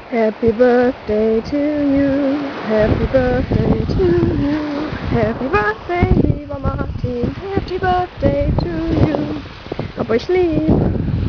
Happy birthday to you, happy birthday to you, happy birthday, lieber Martin, happy birthday to you. Hab euch lieb.